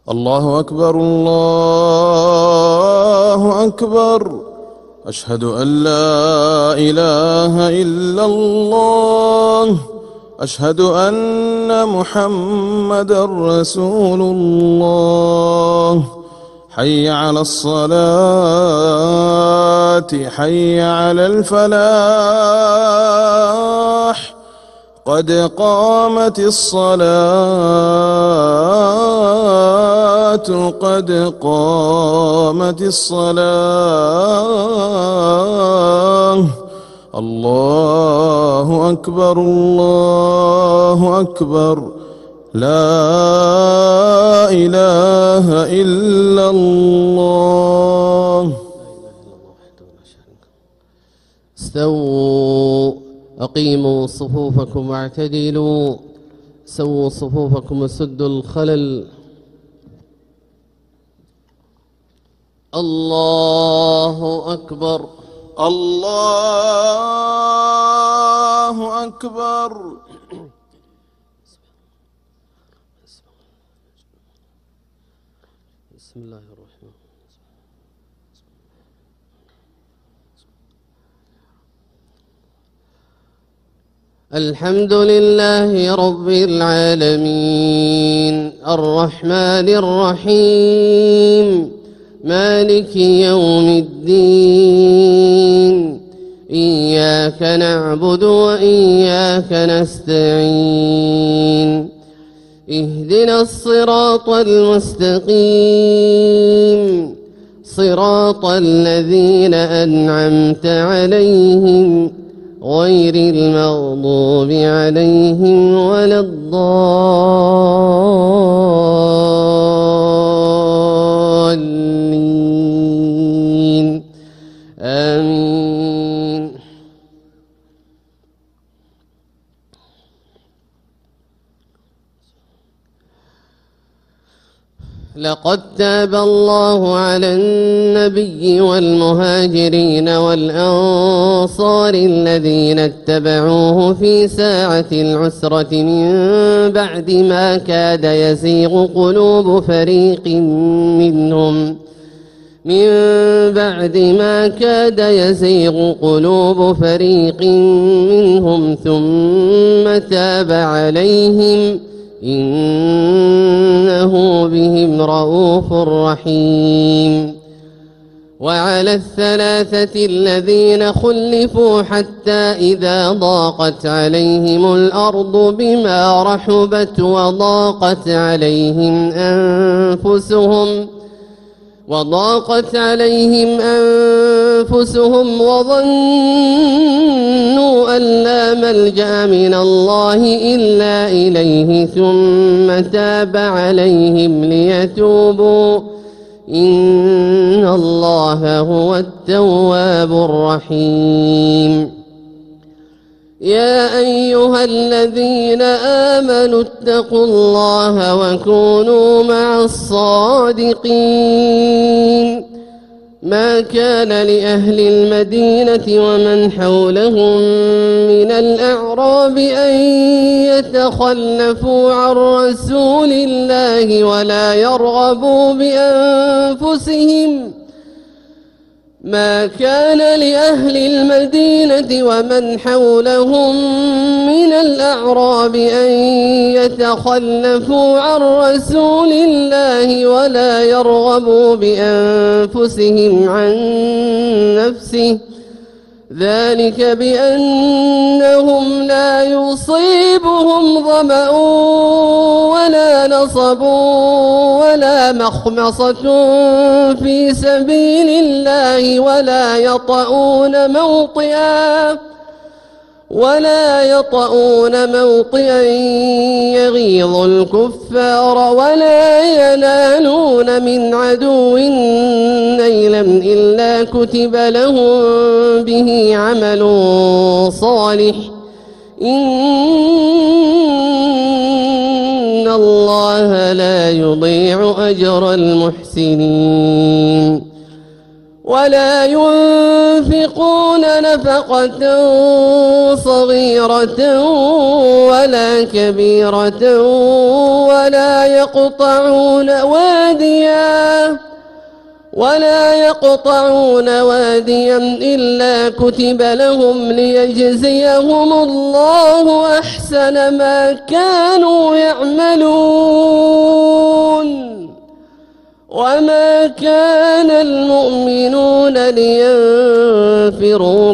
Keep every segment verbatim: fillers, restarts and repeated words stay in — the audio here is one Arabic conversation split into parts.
الله أكبر الله أكبر. أشهد أن لا إله إلا الله. أشهد أن محمدًا رسول الله. حي على الصلاة حي على الفلاح. قد قامت الصلاة قد قامت الصلاة. الله أكبر الله أكبر. لا إله إلا الله. استووا أقيموا صفوفكم واعتدلوا. سووا صفوفكم وسدوا الخلل. الله أكبر الله أكبر. بسم الله الرحمن الرحيم. الحمد لله رب العالمين الرحمن الرحيم مالك يوم الدين. إياك نعبد وإياك نستعين. اهدنا الصراط المستقيم صراط الذين أنعمت عليهم غير المغضوب عليهم ولا الضالين. آمين. لقد تاب الله على النبي والمهاجرين والأنصار الذين اتبعوه في ساعة العسرة من بعد ما كاد يزيغ قلوب فريق منهم من بعد ما كاد يزيغ قلوب فريق منهم ثم تاب عليهم إنه بهم رءوف رحيم. وعلى الثلاثة الذين خلفوا حتى إذا ضاقت عليهم الأرض بما رحبت وضاقت عليهم أنفسهم وضاقت عليهم أنفسهم وظنوا أن لا ملجأ من الله إلا إليه ثم تاب عليهم ليتوبوا إن الله هو التواب الرحيم. يا أيها الذين آمنوا اتقوا الله وكونوا مع الصادقين. ما كان لأهل المدينة ومن حولهم من الأعراب أن يتخلفوا عن رسول الله ولا يرغبوا بأنفسهم ما كان لأهل المدينة ومن حولهم من الأعراب أن يتخلفوا عن رسول الله ولا يرغبوا بأنفسهم عن نفسه ذلك بأنهم لا يصيبهم ظمأ ولا نصب ولا مخمصة في سبيل الله ولا يطؤون موطئا ولا يطؤون موطئا يغيظ الكفار ولا ينالون من عدو نيلا إلا كتب لهم به عمل صالح إن الله لا يضيع أجر المحسنين. ولا ينفقون نفقة صغيرة ولا كبيرة ولا يقطعون واديا ولا يقطعون واديا إلا كتب لهم ليجزيهم الله أحسن ما كانوا يعملون. وما كان المؤمنون لينفروا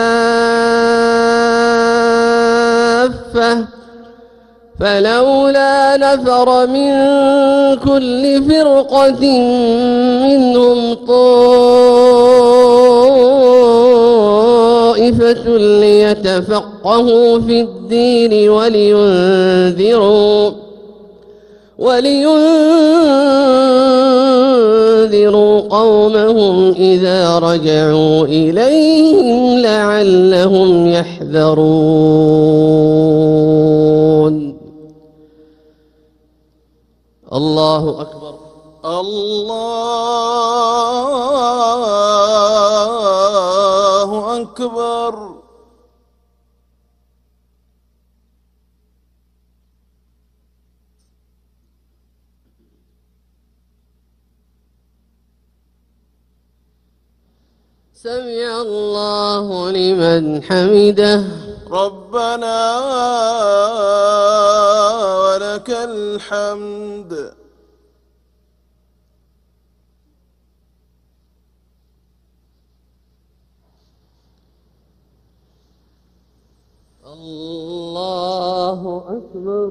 كافة فلولا نفر من كل فرقة منهم طائفة ليتفقهوا في الدين ولينذروا ولينذروا قومهم إذا رجعوا إليهم لعلهم يحذرون. الله أكبر. الله أكبر. سمع الله لمن حمده. ربنا ولك الحمد. الله أكبر.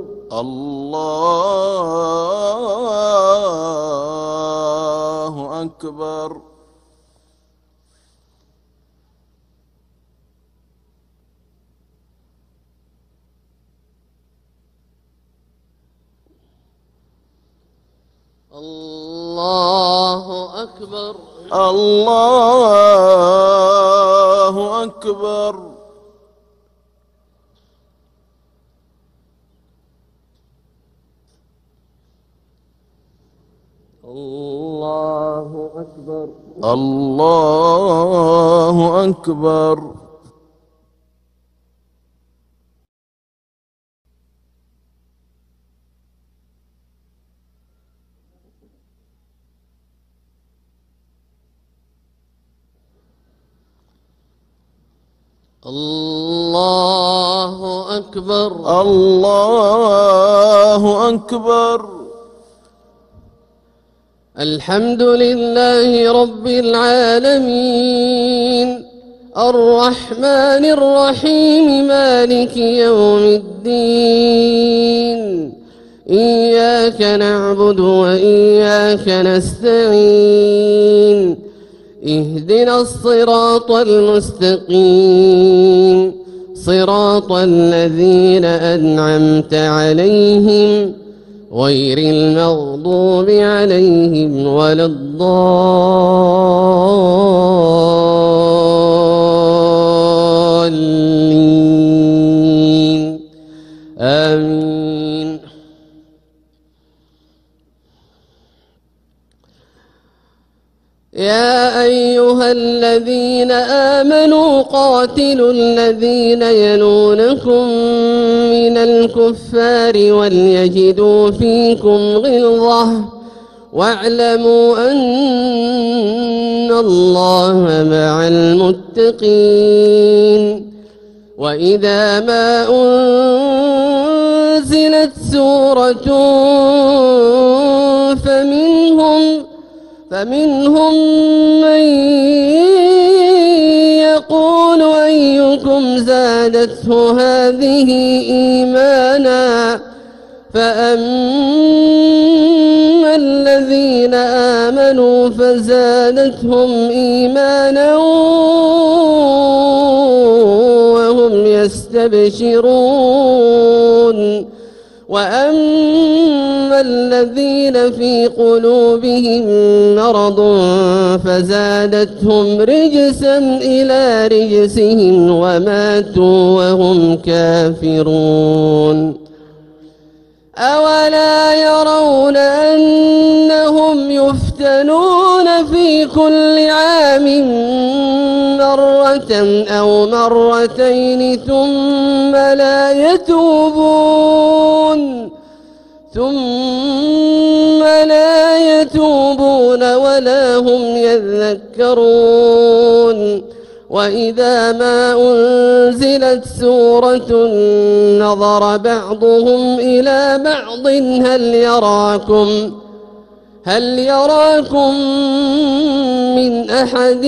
الله أكبر. الله أكبر. الله أكبر. الله أكبر. الله أكبر. الله أكبر. الله أكبر. الحمد لله رب العالمين الرحمن الرحيم مالك يوم الدين إياك نعبد وإياك نستعين اهدنا الصراط المستقيم صراط الذين أنعمت عليهم غير المغضوب عليهم ولا الضالين آمين. يا أيها الذين آمنوا قاتلوا الذين يلونكم من الكفار وليجدوا فيكم غلظة واعلموا أن الله مع المتقين. وإذا ما أنزلت سورة فمنهم فمنهم من يقول أيكم زادته هذه إيمانا فأما الذين آمنوا فزادتهم إيمانا وهم يستبشرون. وأما الذين في قلوبهم مرض فزادتهم رجسا إلى رجسهم وماتوا وهم كافرون. أولا يرون أنهم يفتنون في في كل عام مرة أو مرتين ثم لا يتوبون ثم لا يتوبون ولا هم يذكرون وإذا ما أنزلت سورة نظر بعضهم إلى بعض هل يراكم هل يراكم من أحد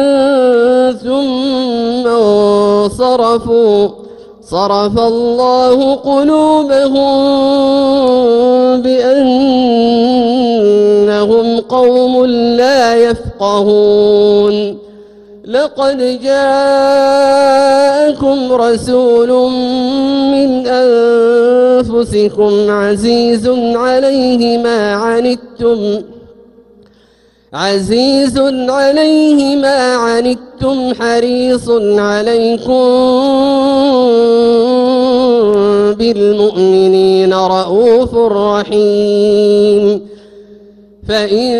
ثم انصرفوا صرف الله قلوبهم بأنهم قوم لا يفقهون لقد جاءكم رسول من أنفسكم عزيز عليه ما عنتم عزيز عليه ما عنتم حريص عليكم بالمؤمنين رؤوف رحيم فإن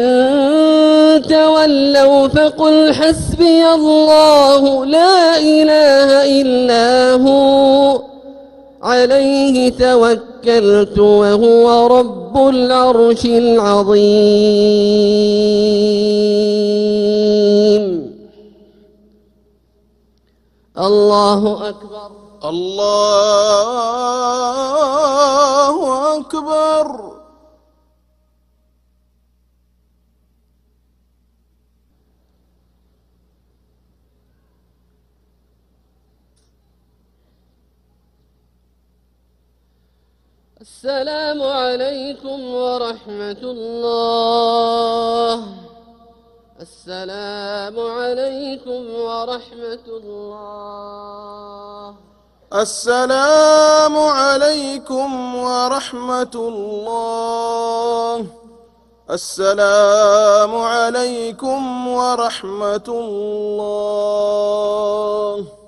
تولوا فقل حسبي الله لا إله إلا هو عليه توكلت وهو رب العرش العظيم. الله أكبر. الله أكبر. السلام عليكم ورحمة الله. السلام عليكم ورحمة الله. السلام عليكم ورحمة الله. السلام عليكم ورحمة الله.